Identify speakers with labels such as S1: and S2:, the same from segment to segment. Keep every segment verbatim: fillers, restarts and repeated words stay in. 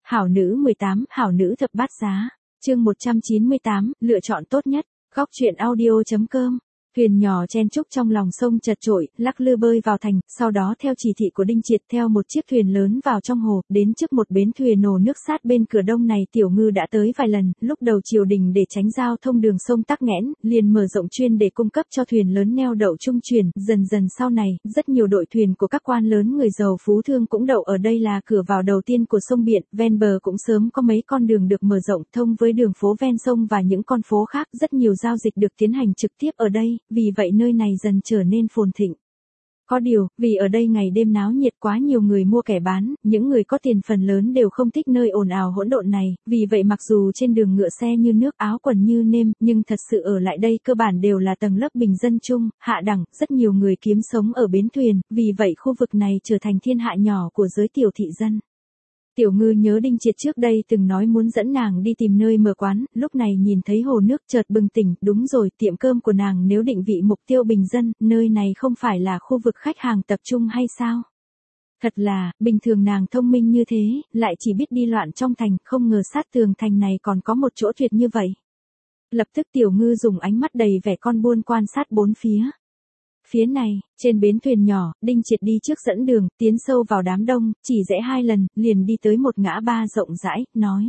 S1: Hảo nữ mười tám, hảo nữ thập bát giá. Chương một trăm chín mươi tám, lựa chọn tốt nhất. Góc truyện audio.com. Thuyền nhỏ chen chúc trong lòng sông chật chội, lắc lư bơi vào thành, sau đó theo chỉ thị của Đinh Triệt theo một chiếc thuyền lớn vào trong hồ, đến trước một bến thuyền nổ nước sát bên cửa đông này. Tiểu Ngư đã tới vài lần, lúc đầu triều đình để tránh giao thông đường sông tắc nghẽn, liền mở rộng chuyên để cung cấp cho thuyền lớn neo đậu trung chuyển, dần dần sau này, rất nhiều đội thuyền của các quan lớn người giàu phú thương cũng đậu ở đây là cửa vào đầu tiên của sông biển, ven bờ cũng sớm có mấy con đường được mở rộng thông với đường phố ven sông và những con phố khác, rất nhiều giao dịch được tiến hành trực tiếp ở đây, vì vậy nơi này dần trở nên phồn thịnh. Có điều, vì ở đây ngày đêm náo nhiệt quá nhiều người mua kẻ bán, những người có tiền phần lớn đều không thích nơi ồn ào hỗn độn này, vì vậy mặc dù trên đường ngựa xe như nước áo quần như nêm, nhưng thật sự ở lại đây cơ bản đều là tầng lớp bình dân chung, hạ đẳng, rất nhiều người kiếm sống ở bến thuyền, vì vậy khu vực này trở thành thiên hạ nhỏ của giới tiểu thị dân. Tiểu Ngư nhớ Đinh Triệt trước đây từng nói muốn dẫn nàng đi tìm nơi mở quán, lúc này nhìn thấy hồ nước chợt bừng tỉnh, đúng rồi, tiệm cơm của nàng nếu định vị mục tiêu bình dân, nơi này không phải là khu vực khách hàng tập trung hay sao? Thật là, bình thường nàng thông minh như thế, lại chỉ biết đi loạn trong thành, không ngờ sát tường thành này còn có một chỗ tuyệt như vậy. Lập tức Tiểu Ngư dùng ánh mắt đầy vẻ con buôn quan sát bốn phía. Phía này, trên bến thuyền nhỏ, Đinh Triệt đi trước dẫn đường, tiến sâu vào đám đông, chỉ rẽ hai lần, liền đi tới một ngã ba rộng rãi, nói.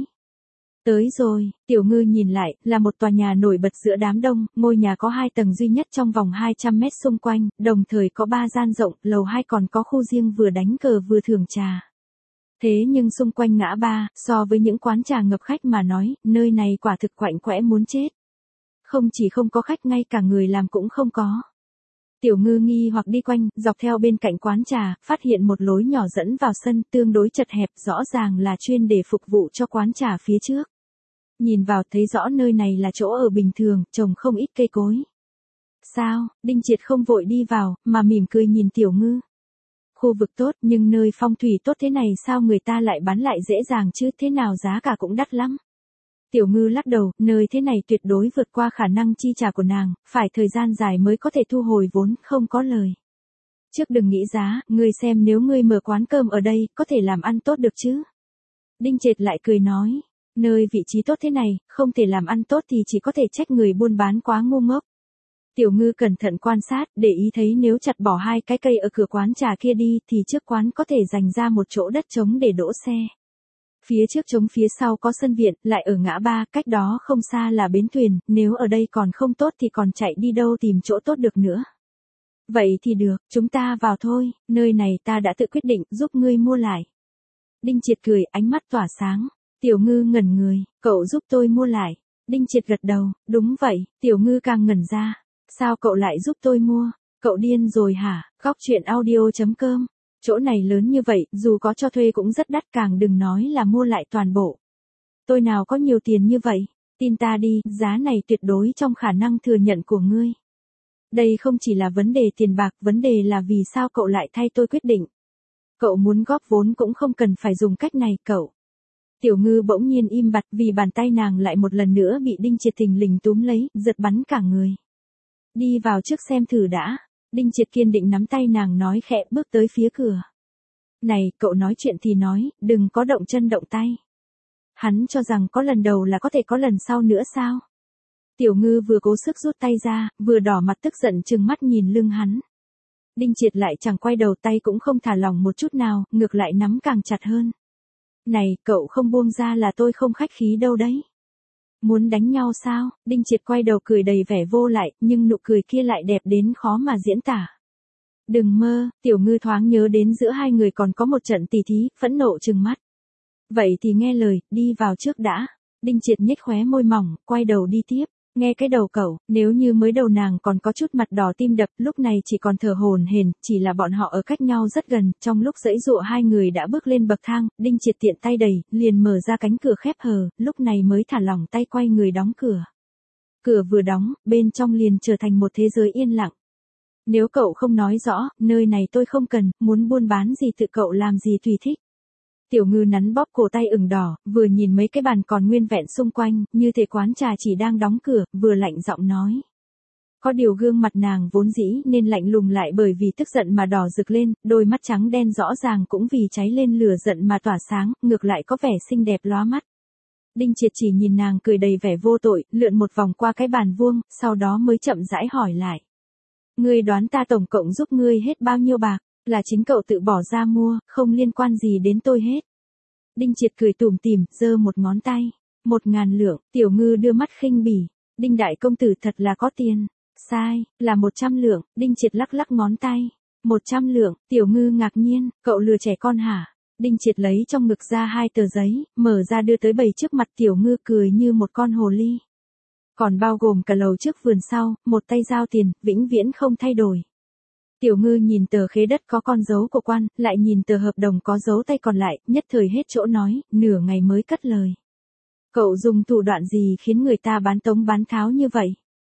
S1: Tới rồi, Tiểu Ngư nhìn lại, là một tòa nhà nổi bật giữa đám đông, ngôi nhà có hai tầng duy nhất trong vòng hai trăm mét xung quanh, đồng thời có ba gian rộng, lầu hai còn có khu riêng vừa đánh cờ vừa thưởng trà. Thế nhưng xung quanh ngã ba, so với những quán trà ngập khách mà nói, nơi này quả thực quạnh quẽ muốn chết. Không chỉ không có khách, ngay cả người làm cũng không có. Tiểu Ngư nghi hoặc đi quanh, dọc theo bên cạnh quán trà, phát hiện một lối nhỏ dẫn vào sân, tương đối chật hẹp, rõ ràng là chuyên để phục vụ cho quán trà phía trước. Nhìn vào thấy rõ nơi này là chỗ ở bình thường, trồng không ít cây cối. Sao, Đinh Triệt không vội đi vào, mà mỉm cười nhìn Tiểu Ngư. Khu vực tốt, nhưng nơi phong thủy tốt thế này sao người ta lại bán lại dễ dàng chứ, thế nào giá cả cũng đắt lắm. Tiểu Ngư lắc đầu, nơi thế này tuyệt đối vượt qua khả năng chi trả của nàng, phải thời gian dài mới có thể thu hồi vốn, không có lời. Trước đừng nghĩ giá, ngươi xem nếu ngươi mở quán cơm ở đây, có thể làm ăn tốt được chứ. Đinh Triệt lại cười nói, nơi vị trí tốt thế này, không thể làm ăn tốt thì chỉ có thể trách người buôn bán quá ngu ngốc. Tiểu Ngư cẩn thận quan sát, để ý thấy nếu chặt bỏ hai cái cây ở cửa quán trà kia đi, thì trước quán có thể dành ra một chỗ đất trống để đỗ xe. Phía trước trống phía sau có sân viện, lại ở ngã ba, cách đó không xa là bến thuyền, nếu ở đây còn không tốt thì còn chạy đi đâu tìm chỗ tốt được nữa. Vậy thì được, chúng ta vào thôi, nơi này ta đã tự quyết định, giúp ngươi mua lại. Đinh Triệt cười, ánh mắt tỏa sáng. Tiểu Ngư ngẩn người, cậu giúp tôi mua lại. Đinh Triệt gật đầu, đúng vậy, Tiểu Ngư càng ngẩn ra. Sao cậu lại giúp tôi mua? Cậu điên rồi hả? Góc truyện audio.com. Chỗ này lớn như vậy, dù có cho thuê cũng rất đắt, càng đừng nói là mua lại toàn bộ. Tôi nào có nhiều tiền như vậy, tin ta đi, giá này tuyệt đối trong khả năng thừa nhận của ngươi. Đây không chỉ là vấn đề tiền bạc, vấn đề là vì sao cậu lại thay tôi quyết định. Cậu muốn góp vốn cũng không cần phải dùng cách này, cậu. Tiểu Ngư bỗng nhiên im bặt vì bàn tay nàng lại một lần nữa bị Đinh Triệt thình lình túm lấy, giật bắn cả người. Đi vào trước xem thử đã. Đinh Triệt kiên định nắm tay nàng nói khẽ, bước tới phía cửa. Này, cậu nói chuyện thì nói, đừng có động chân động tay. Hắn cho rằng có lần đầu là có thể có lần sau nữa sao? Tiểu Ngư vừa cố sức rút tay ra, vừa đỏ mặt tức giận trừng mắt nhìn lưng hắn. Đinh Triệt lại chẳng quay đầu, tay cũng không thả lỏng một chút nào, ngược lại nắm càng chặt hơn. Này, cậu không buông ra là tôi không khách khí đâu đấy. Muốn đánh nhau sao? Đinh Triệt quay đầu cười đầy vẻ vô lại, nhưng nụ cười kia lại đẹp đến khó mà diễn tả. Đừng mơ, Tiểu Ngư thoáng nhớ đến giữa hai người còn có một trận tỉ thí, phẫn nộ trừng mắt. Vậy thì nghe lời, đi vào trước đã. Đinh Triệt nhếch khóe môi mỏng, quay đầu đi tiếp. Nghe cái đầu cậu, nếu như mới đầu nàng còn có chút mặt đỏ tim đập, lúc này chỉ còn thở hổn hển, chỉ là bọn họ ở cách nhau rất gần, trong lúc giãy giụa hai người đã bước lên bậc thang, Đinh Triệt tiện tay đẩy, liền mở ra cánh cửa khép hờ, lúc này mới thả lỏng tay quay người đóng cửa. Cửa vừa đóng, bên trong liền trở thành một thế giới yên lặng. Nếu cậu không nói rõ, nơi này tôi không cần, muốn buôn bán gì tự cậu làm gì tùy thích. Tiểu Ngư nắn bóp cổ tay ửng đỏ, vừa nhìn mấy cái bàn còn nguyên vẹn xung quanh, như thể quán trà chỉ đang đóng cửa, vừa lạnh giọng nói. Có điều gương mặt nàng vốn dĩ nên lạnh lùng lại bởi vì tức giận mà đỏ rực lên, đôi mắt trắng đen rõ ràng cũng vì cháy lên lửa giận mà tỏa sáng, ngược lại có vẻ xinh đẹp lóa mắt. Đinh Triệt chỉ nhìn nàng cười đầy vẻ vô tội, lượn một vòng qua cái bàn vuông, sau đó mới chậm rãi hỏi lại. Ngươi đoán ta tổng cộng giúp ngươi hết bao nhiêu bạc, là chính cậu tự bỏ ra mua, không liên quan gì đến tôi hết. Đinh Triệt cười tủm tỉm, giơ một ngón tay. Một ngàn lượng, Tiểu Ngư đưa mắt khinh bỉ. Đinh đại công tử thật là có tiền. Sai, là một trăm lượng, Đinh Triệt lắc lắc ngón tay. Một trăm lượng, Tiểu Ngư ngạc nhiên, cậu lừa trẻ con hả? Đinh Triệt lấy trong ngực ra hai tờ giấy, mở ra đưa tới bày trước mặt Tiểu Ngư cười như một con hồ ly. Còn bao gồm cả lầu trước vườn sau, một tay giao tiền, vĩnh viễn không thay đổi. Tiểu Ngư nhìn tờ khế đất có con dấu của quan, lại nhìn tờ hợp đồng có dấu tay còn lại, nhất thời hết chỗ nói, nửa ngày mới cất lời. Cậu dùng thủ đoạn gì khiến người ta bán tống bán tháo như vậy?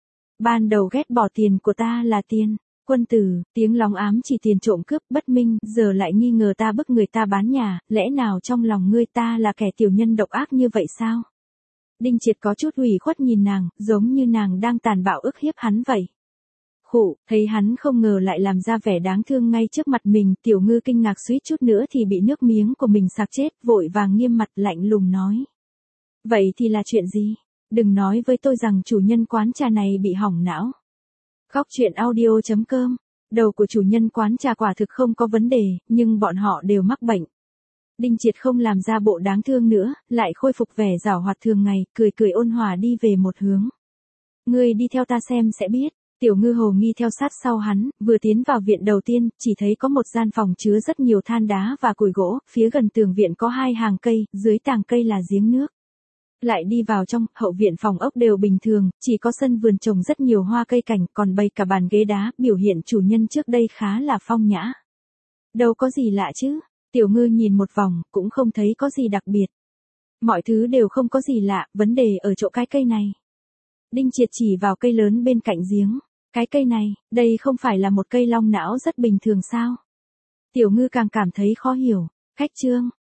S1: Ban đầu ghét bỏ tiền của ta là tiền. Quân tử, tiếng lòng ám chỉ tiền trộm cướp bất minh, giờ lại nghi ngờ ta bức người ta bán nhà, lẽ nào trong lòng ngươi ta là kẻ tiểu nhân độc ác như vậy sao? Đinh Triệt có chút ủy khuất nhìn nàng, giống như nàng đang tàn bạo ức hiếp hắn vậy. Khụ, thấy hắn không ngờ lại làm ra vẻ đáng thương ngay trước mặt mình, Tiểu Ngư kinh ngạc suýt chút nữa thì bị nước miếng của mình sặc chết, vội vàng nghiêm mặt lạnh lùng nói. Vậy thì là chuyện gì? Đừng nói với tôi rằng chủ nhân quán trà này bị hỏng não. Góc truyện audio chấm com, đầu của chủ nhân quán trà quả thực không có vấn đề, nhưng bọn họ đều mắc bệnh. Đinh Triệt không làm ra bộ đáng thương nữa, lại khôi phục vẻ giảo hoạt thường ngày, cười cười ôn hòa đi về một hướng. Ngươi đi theo ta xem sẽ biết. Tiểu Ngư hồ nghi theo sát sau hắn, vừa tiến vào viện đầu tiên, chỉ thấy có một gian phòng chứa rất nhiều than đá và củi gỗ, phía gần tường viện có hai hàng cây, dưới tàng cây là giếng nước. Lại đi vào trong, hậu viện phòng ốc đều bình thường, chỉ có sân vườn trồng rất nhiều hoa cây cảnh, còn bày cả bàn ghế đá, biểu hiện chủ nhân trước đây khá là phong nhã. Đâu có gì lạ chứ, Tiểu Ngư nhìn một vòng, cũng không thấy có gì đặc biệt. Mọi thứ đều không có gì lạ, vấn đề ở chỗ cái cây này. Đinh Triệt chỉ vào cây lớn bên cạnh giếng. Cái cây này, đây không phải là một cây long não rất bình thường sao? Tiểu Ngư càng cảm thấy khó hiểu. Khách trương,